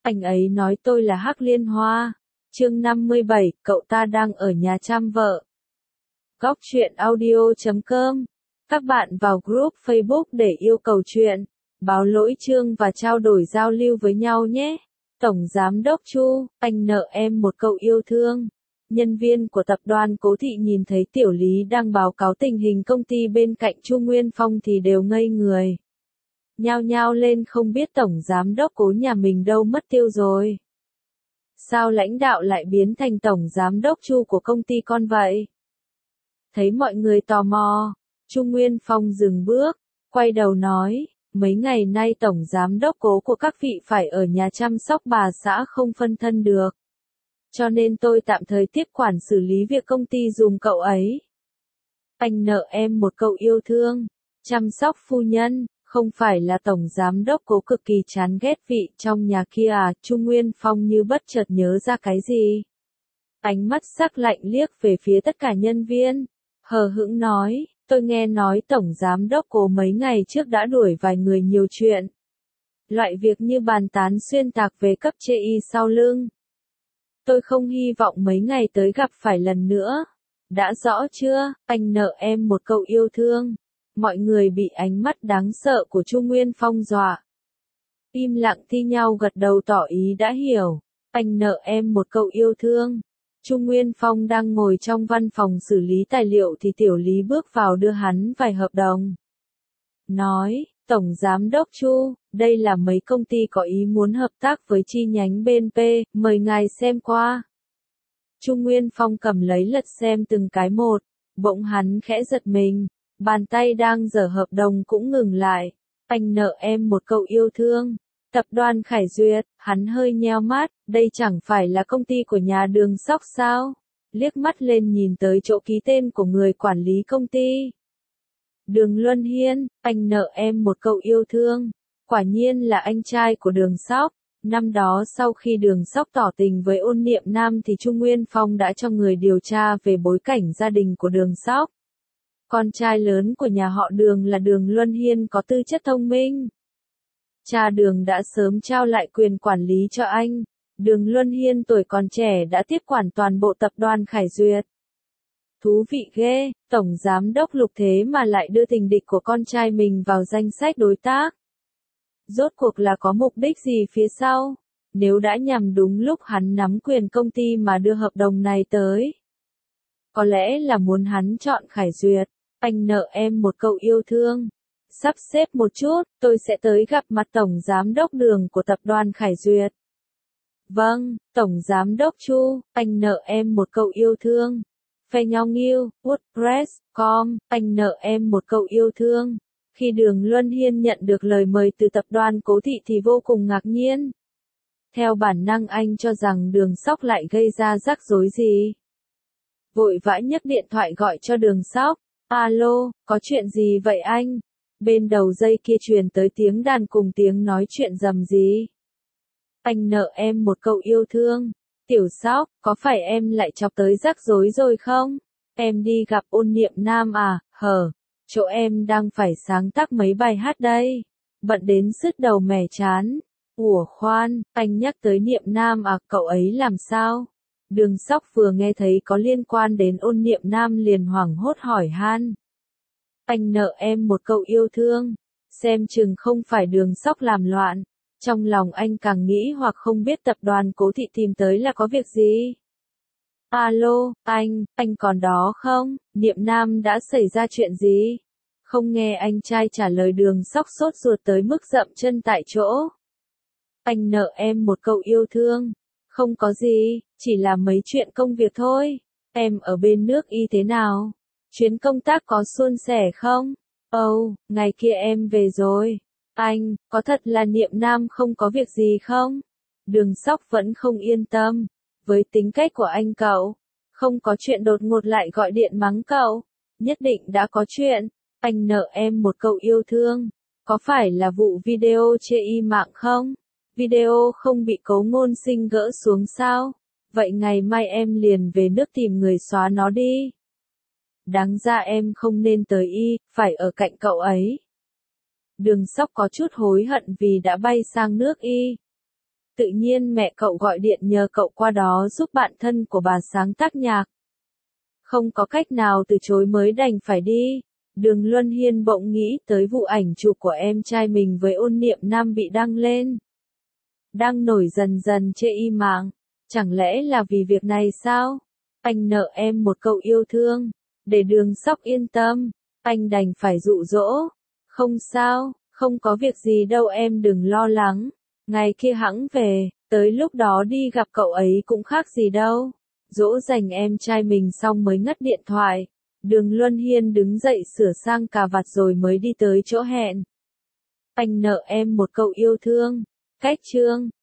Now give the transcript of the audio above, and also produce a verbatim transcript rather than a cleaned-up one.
Anh ấy nói tôi là Hắc Liên Hoa. Chương năm mươi bảy, cậu ta đang ở nhà chăm vợ. Góc truyện audio chấm com. Các bạn vào group Facebook để yêu cầu chuyện, báo lỗi chương và trao đổi giao lưu với nhau nhé. Tổng Giám đốc Chu, anh nợ em một câu yêu thương. Nhân viên của tập đoàn Cố Thị nhìn thấy Tiểu Lý đang báo cáo tình hình công ty bên cạnh Chu Nguyên Phong thì đều ngây người. Nhao nhao lên không biết Tổng Giám đốc Cố nhà mình đâu mất tiêu rồi. Sao lãnh đạo lại biến thành Tổng Giám đốc Chu của công ty con vậy? Thấy mọi người tò mò, Chu Nguyên Phong dừng bước, quay đầu nói, mấy ngày nay Tổng Giám đốc Cố của các vị phải ở nhà chăm sóc bà xã không phân thân được. Cho nên tôi tạm thời tiếp quản xử lý việc công ty dùng cậu ấy. Anh nợ em một câu yêu thương, chăm sóc phu nhân, không phải là Tổng Giám đốc Cố cực kỳ chán ghét vị trong nhà kia à? Chu Nguyên Phong như bất chợt nhớ ra cái gì. Ánh mắt sắc lạnh liếc về phía tất cả nhân viên, hờ hững nói, tôi nghe nói Tổng Giám đốc Cố mấy ngày trước đã đuổi vài người nhiều chuyện. Loại việc như bàn tán xuyên tạc về cấp chê y sau lưng. Tôi không hy vọng mấy ngày tới gặp phải lần nữa. Đã rõ chưa, anh nợ em một câu yêu thương. Mọi người bị ánh mắt đáng sợ của Chu Nguyên Phong dọa. Im lặng thi nhau gật đầu tỏ ý đã hiểu. Anh nợ em một câu yêu thương. Chu Nguyên Phong đang ngồi trong văn phòng xử lý tài liệu thì Tiểu Lý bước vào đưa hắn vài hợp đồng. Nói, Tổng Giám đốc Chu, đây là mấy công ty có ý muốn hợp tác với chi nhánh bên P, mời ngài xem qua. Chu Nguyên Phong cầm lấy lật xem từng cái một, bỗng hắn khẽ giật mình, bàn tay đang giở hợp đồng cũng ngừng lại. Anh nợ em một câu yêu thương. Tập đoàn Khải Duyệt, hắn hơi nheo mắt, đây chẳng phải là công ty của nhà Đường Sóc sao? Liếc mắt lên nhìn tới chỗ ký tên của người quản lý công ty. Đường Luân Hiên, anh nợ em một câu yêu thương. Quả nhiên là anh trai của Đường Sóc. Năm đó sau khi Đường Sóc tỏ tình với Ôn Niệm Nam thì Chu Nguyên Phong đã cho người điều tra về bối cảnh gia đình của Đường Sóc. Con trai lớn của nhà họ Đường là Đường Luân Hiên có tư chất thông minh. Cha Đường đã sớm trao lại quyền quản lý cho anh. Đường Luân Hiên tuổi còn trẻ đã tiếp quản toàn bộ tập đoàn Khải Duyệt. Thú vị ghê, Tổng Giám đốc Lục thế mà lại đưa tình địch của con trai mình vào danh sách đối tác. Rốt cuộc là có mục đích gì phía sau? Nếu đã nhằm đúng lúc hắn nắm quyền công ty mà đưa hợp đồng này tới. Có lẽ là muốn hắn chọn Khải Duyệt. Anh nợ em một câu yêu thương. Sắp xếp một chút, tôi sẽ tới gặp mặt Tổng Giám đốc Đường của tập đoàn Khải Duyệt. Vâng, Tổng Giám đốc Chu, anh nợ em một câu yêu thương. Phe Nho Nghiêu, WordPress chấm com, anh nợ em một câu yêu thương. Khi Đường Luân Hiên nhận được lời mời từ tập đoàn Cố Thị thì vô cùng ngạc nhiên. Theo bản năng anh cho rằng Đường Sóc lại gây ra rắc rối gì. Vội vã nhấc điện thoại gọi cho Đường Sóc. Alo, có chuyện gì vậy anh? Bên đầu dây kia truyền tới tiếng đàn cùng tiếng nói chuyện rầm rì. Anh nợ em một câu yêu thương. Tiểu Sóc, có phải em lại chọc tới rắc rối rồi không? Em đi gặp Ôn Niệm Nam à? Hờ, chỗ em đang phải sáng tác mấy bài hát đây. Bận đến sứt đầu mẻ chán. Ủa khoan, anh nhắc tới Niệm Nam à? Cậu ấy làm sao? Đường Sóc vừa nghe thấy có liên quan đến Ôn Niệm Nam liền hoảng hốt hỏi han. Anh nợ em một câu yêu thương. Xem chừng không phải Đường Sóc làm loạn. Trong lòng anh càng nghĩ hoặc không biết tập đoàn Cố Thị tìm tới là có việc gì. Alo, anh, anh còn đó không? Niệm Nam đã xảy ra chuyện gì? Không nghe anh trai trả lời Đường Sóc sốt ruột tới mức dậm chân tại chỗ. Anh nợ em một câu yêu thương. Không có gì, chỉ là mấy chuyện công việc thôi. Em ở bên nước Y thế nào? Chuyến công tác có suôn sẻ không? Ồ, oh, ngày kia em về rồi. Anh, có thật là Niệm Nam không có việc gì không? Đường Sóc vẫn không yên tâm. Với tính cách của anh cậu, không có chuyện đột ngột lại gọi điện mắng cậu. Nhất định đã có chuyện. Anh nợ em một câu yêu thương. Có phải là vụ video chê y mạng không? Video không bị Cố Ngôn Sinh gỡ xuống sao? Vậy ngày mai em liền về nước tìm người xóa nó đi. Đáng ra em không nên tới y, phải ở cạnh cậu ấy. Đường Sóc có chút hối hận vì đã bay sang nước Y. Tự nhiên mẹ cậu gọi điện nhờ cậu qua đó giúp bạn thân của bà sáng tác nhạc. Không có cách nào từ chối mới đành phải đi. Đường Luân Hiên bỗng nghĩ tới vụ ảnh chụp của em trai mình với Ôn Niệm Nam bị đăng lên. Đang nổi dần dần trên y mạng. Chẳng lẽ là vì việc này sao? Anh nợ em một câu yêu thương. Để Đường Sóc yên tâm. Anh đành phải dụ dỗ. Không sao, không có việc gì đâu em đừng lo lắng. Ngày kia hẵng về, tới lúc đó đi gặp cậu ấy cũng khác gì đâu. Dỗ dành em trai mình xong mới ngắt điện thoại. Đường Luân Hiên đứng dậy sửa sang cà vạt rồi mới đi tới chỗ hẹn. Anh nợ em một câu yêu thương. Cách chương